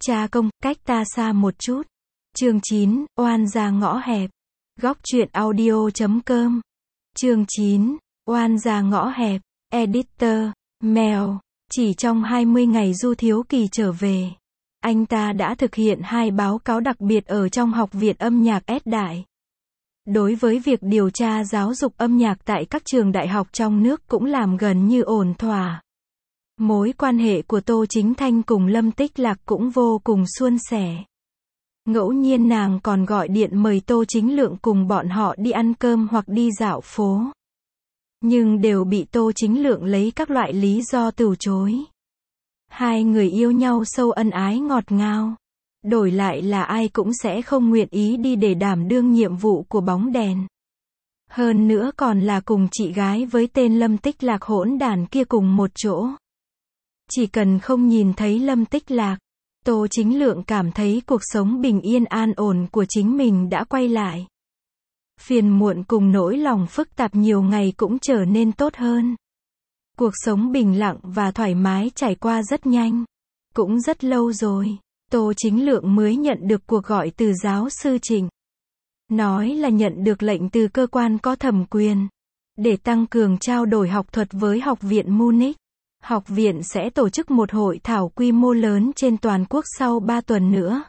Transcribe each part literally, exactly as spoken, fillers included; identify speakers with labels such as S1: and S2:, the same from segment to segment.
S1: Cha công, cách ta xa một chút. Chương chín, oan gia ngõ hẹp. Góc truyện audio chấm com. Chương chín, oan gia ngõ hẹp. Editor, Mèo. Chỉ trong hai mươi ngày Du Thiếu Kỳ trở về, anh ta đã thực hiện hai báo cáo đặc biệt ở trong Học viện âm nhạc S Đại. Đối với việc điều tra giáo dục âm nhạc tại các trường đại học trong nước cũng làm gần như ổn thỏa. Mối quan hệ của Tô Chính Thanh cùng Lâm Tích Lạc cũng vô cùng suôn sẻ. Ngẫu nhiên nàng còn gọi điện mời Tô Chính Lượng cùng bọn họ đi ăn cơm hoặc đi dạo phố. Nhưng đều bị Tô Chính Lượng lấy các loại lý do từ chối. Hai người yêu nhau sâu ân ái ngọt ngào. Đổi lại là ai cũng sẽ không nguyện ý đi để đảm đương nhiệm vụ của bóng đèn. Hơn nữa còn là cùng chị gái với tên Lâm Tích Lạc hỗn đản kia cùng một chỗ. Chỉ cần không nhìn thấy Lâm Tích Lạc, Tô Chính Lượng cảm thấy cuộc sống bình yên an ổn của chính mình đã quay lại. Phiền muộn cùng nỗi lòng phức tạp nhiều ngày cũng trở nên tốt hơn. Cuộc sống bình lặng và thoải mái trải qua rất nhanh. Cũng rất lâu rồi, Tô Chính Lượng mới nhận được cuộc gọi từ giáo sư Trịnh. Nói là nhận được lệnh từ cơ quan có thẩm quyền. Để tăng cường trao đổi học thuật với Học viện Munich. Học viện sẽ tổ chức một hội thảo quy mô lớn trên toàn quốc sau ba tuần nữa.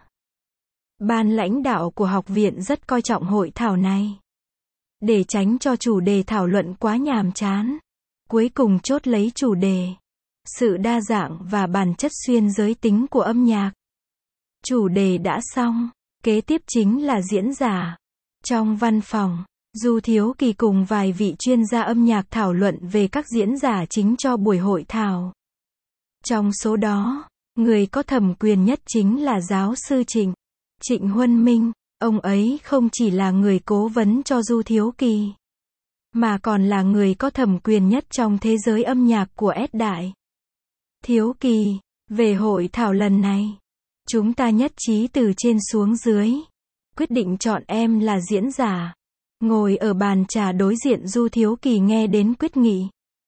S1: Ban lãnh đạo của học viện rất coi trọng hội thảo này. Để tránh cho chủ đề thảo luận quá nhàm chán, cuối cùng chốt lấy chủ đề sự đa dạng và bản chất xuyên giới tính của âm nhạc. Chủ đề đã xong, kế tiếp chính là diễn giả. Trong văn phòng, Du Thiếu Kỳ cùng vài vị chuyên gia âm nhạc thảo luận về các diễn giả chính cho buổi hội thảo. Trong số đó, người có thẩm quyền nhất chính là giáo sư Trịnh. Trịnh Huân Minh, ông ấy không chỉ là người cố vấn cho Du Thiếu Kỳ, mà còn là người có thẩm quyền nhất trong thế giới âm nhạc của S Đại. Thiếu Kỳ, về hội thảo lần này, chúng ta nhất trí từ trên xuống dưới, quyết định chọn em là diễn giả. Ngồi ở bàn trà đối diện Du Thiếu Kỳ nghe đến quyết nghị,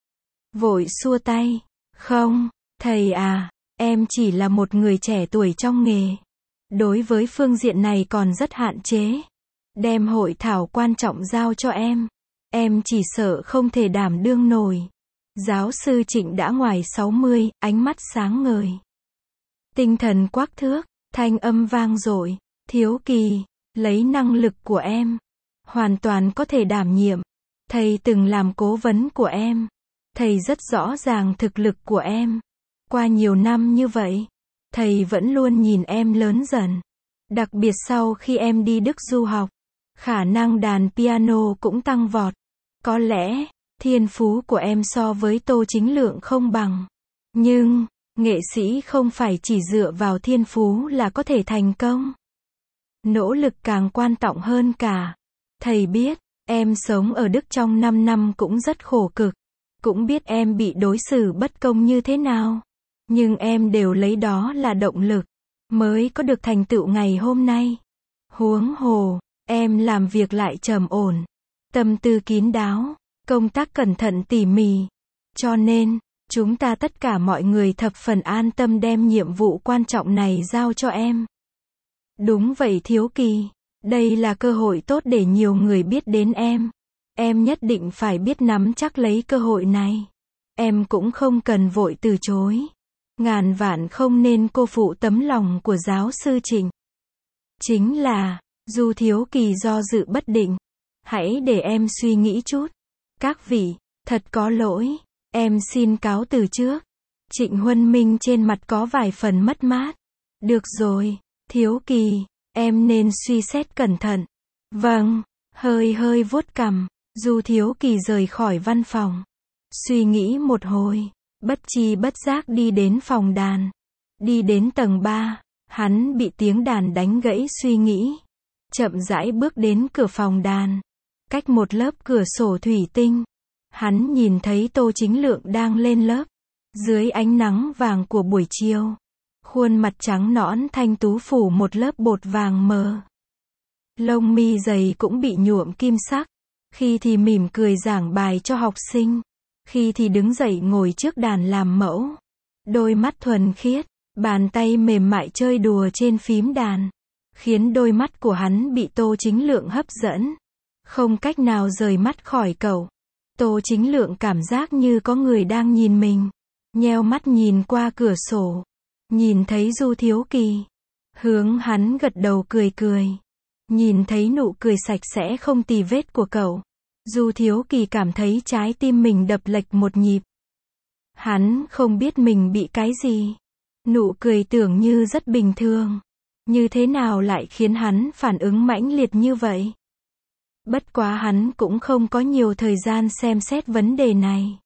S1: vội xua tay, không, thầy à, em chỉ là một người trẻ tuổi trong nghề. Đối với phương diện này còn rất hạn chế. Đem hội thảo quan trọng giao cho em, em chỉ sợ không thể đảm đương nổi. Giáo sư Trịnh đã ngoài sáu mươi, ánh mắt sáng ngời. Tinh thần quắc thước, thanh âm vang dội. Thiếu Kỳ, lấy năng lực của em, hoàn toàn có thể đảm nhiệm. Thầy từng làm cố vấn của em. Thầy rất rõ ràng thực lực của em. Qua nhiều năm như vậy, thầy vẫn luôn nhìn em lớn dần. Đặc biệt sau khi em đi Đức du học, khả năng đàn piano cũng tăng vọt. Có lẽ, thiên phú của em so với Tô Chính Lượng không bằng. Nhưng, nghệ sĩ không phải chỉ dựa vào thiên phú là có thể thành công. Nỗ lực càng quan trọng hơn cả. Thầy biết, em sống ở Đức trong năm năm cũng rất khổ cực. Cũng biết em bị đối xử bất công như thế nào. Nhưng em đều lấy đó là động lực, mới có được thành tựu ngày hôm nay. Huống hồ, em làm việc lại trầm ổn, tâm tư kín đáo, công tác cẩn thận tỉ mỉ. Cho nên, chúng ta tất cả mọi người thập phần an tâm đem nhiệm vụ quan trọng này giao cho em. Đúng vậy Thiếu Kỳ, đây là cơ hội tốt để nhiều người biết đến em. Em nhất định phải biết nắm chắc lấy cơ hội này. Em cũng không cần vội từ chối. Ngàn vạn không nên cô phụ tấm lòng của giáo sư Trịnh. Chính là, Du Thiếu Kỳ do dự bất định. Hãy để em suy nghĩ chút. Các vị, thật có lỗi, em xin cáo từ trước. Trịnh Huân Minh trên mặt có vài phần mất mát. Được rồi, Thiếu Kỳ, em nên suy xét cẩn thận. Vâng, hơi hơi vuốt cằm, Du Thiếu Kỳ rời khỏi văn phòng. Suy nghĩ một hồi, bất chi bất giác đi đến phòng đàn. Đi đến tầng ba, hắn bị tiếng đàn đánh gãy suy nghĩ. Chậm rãi bước đến cửa phòng đàn. Cách một lớp cửa sổ thủy tinh, hắn nhìn thấy Tô Chính Lượng đang lên lớp. Dưới ánh nắng vàng của buổi chiều, khuôn mặt trắng nõn thanh tú phủ một lớp bột vàng mờ. Lông mi dày cũng bị nhuộm kim sắc. Khi thì mỉm cười giảng bài cho học sinh, khi thì đứng dậy ngồi trước đàn làm mẫu. Đôi mắt thuần khiết, Bàn tay mềm mại chơi đùa trên phím đàn, khiến đôi mắt của hắn bị Tô Chính Lượng hấp dẫn. Không cách nào rời mắt khỏi cậu. Tô Chính Lượng cảm giác như có người đang nhìn mình. Nheo mắt nhìn qua cửa sổ. Nhìn thấy Du Thiếu Kỳ. Hướng hắn gật đầu cười cười. Nhìn thấy nụ cười sạch sẽ không tì vết của cậu. Du Thiếu Kỳ cảm thấy trái tim mình đập lệch một nhịp. Hắn không biết mình bị cái gì. Nụ cười tưởng như rất bình thường. Như thế nào lại khiến hắn phản ứng mãnh liệt như vậy? Bất quá hắn cũng không có nhiều thời gian xem xét vấn đề này.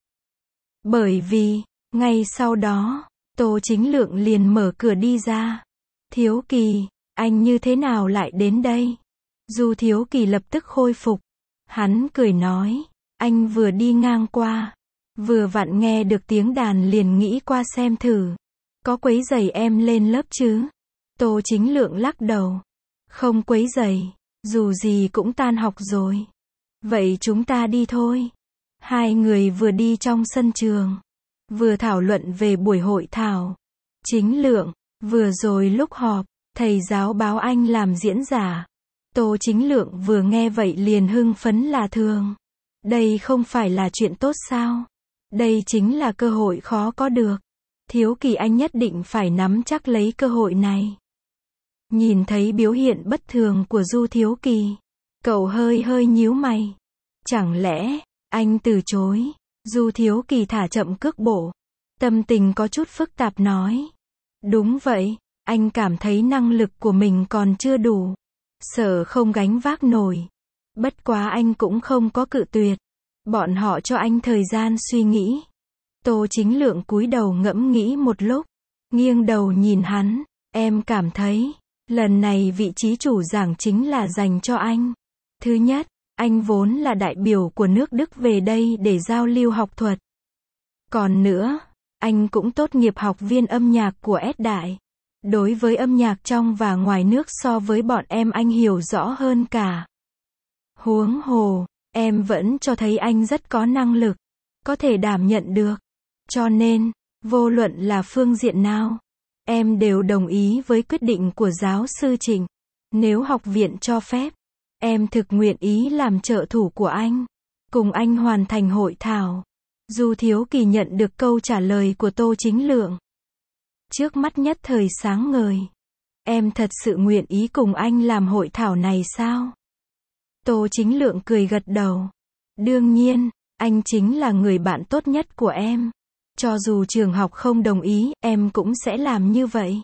S1: Bởi vì, ngay sau đó, Tô Chính Lượng liền mở cửa đi ra. Thiếu Kỳ, anh như thế nào lại đến đây? Du Thiếu Kỳ lập tức khôi phục. Hắn cười nói, anh vừa đi ngang qua. Vừa vặn nghe được tiếng đàn liền nghĩ qua xem thử. Có quấy rầy em lên lớp chứ? Tô Chính Lượng lắc đầu. Không quấy rầy, dù gì cũng tan học rồi. Vậy chúng ta đi thôi. Hai người vừa đi trong sân trường, vừa thảo luận về buổi hội thảo. Chính Lượng, vừa rồi lúc họp, thầy giáo báo anh làm diễn giả. Tô Chính Lượng vừa nghe vậy liền hưng phấn là thường. Đây không phải là chuyện tốt sao? Đây chính là cơ hội khó có được. Thiếu Kỳ anh nhất định phải nắm chắc lấy cơ hội này. Nhìn thấy biểu hiện bất thường của Du Thiếu Kỳ, cậu hơi hơi nhíu mày. Chẳng lẽ, anh từ chối? Du Thiếu Kỳ thả chậm cước bộ. Tâm tình có chút phức tạp nói. Đúng vậy, anh cảm thấy năng lực của mình còn chưa đủ. Sợ không gánh vác nổi. Bất quá anh cũng không có cự tuyệt. Bọn họ cho anh thời gian suy nghĩ. Tô Chính Lượng cúi đầu ngẫm nghĩ một lúc. Nghiêng đầu nhìn hắn. Em cảm thấy, lần này vị trí chủ giảng chính là dành cho anh. Thứ nhất, anh vốn là đại biểu của nước Đức về đây để giao lưu học thuật. Còn nữa, anh cũng tốt nghiệp học viên âm nhạc của S Đại. Đối với âm nhạc trong và ngoài nước so với bọn em anh hiểu rõ hơn cả. Huống hồ, em vẫn cho thấy anh rất có năng lực, có thể đảm nhận được. Cho nên, vô luận là phương diện nào, em đều đồng ý với quyết định của giáo sư Trịnh. Nếu học viện cho phép, em thực nguyện ý làm trợ thủ của anh, cùng anh hoàn thành hội thảo. Du Thiếu Kỳ nhận được câu trả lời của Tô Chính Lượng. Trước mắt nhất thời sáng ngời. Em thật sự nguyện ý cùng anh làm hội thảo này sao? Tô Chính Lượng cười gật đầu. Đương nhiên, anh chính là người bạn tốt nhất của em. Cho dù trường học không đồng ý, em cũng sẽ làm như vậy.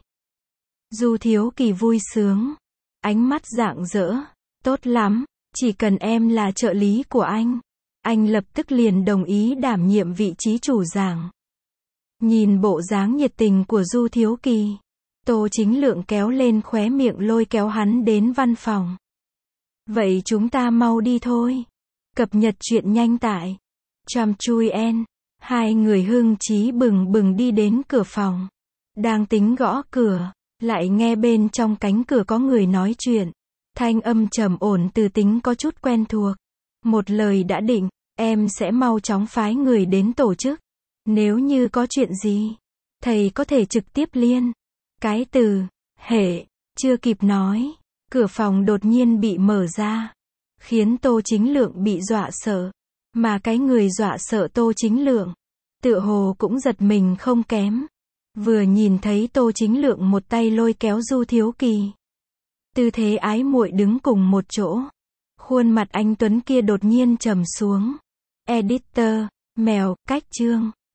S1: Du Thiếu Kỳ vui sướng. Ánh mắt rạng rỡ. Tốt lắm, chỉ cần em là trợ lý của anh. Anh lập tức liền đồng ý đảm nhiệm vị trí chủ giảng. Nhìn bộ dáng nhiệt tình của Du Thiếu Kỳ, Tô Chính Lượng kéo lên khóe miệng lôi kéo hắn đến văn phòng. Vậy chúng ta mau đi thôi. Cập nhật truyện nhanh tại Trầm Chui En. Hai người hưng chí bừng bừng đi đến cửa phòng. Đang tính gõ cửa, lại nghe bên trong cánh cửa có người nói chuyện. Thanh âm trầm ổn từ tính có chút quen thuộc. Một lời đã định, em sẽ mau chóng phái người đến tổ chức. Nếu như có chuyện gì, thầy có thể trực tiếp liên. Cái từ, hệ, chưa kịp nói, cửa phòng đột nhiên bị mở ra. Khiến Tô Chính Lượng bị dọa sợ. Mà cái người dọa sợ Tô Chính Lượng, tựa hồ cũng giật mình không kém. Vừa nhìn thấy Tô Chính Lượng một tay lôi kéo Du Thiếu Kỳ. Tư thế ái muội đứng cùng một chỗ. Khuôn mặt anh Tuấn kia đột nhiên trầm xuống. Editor, mèo, cách chương.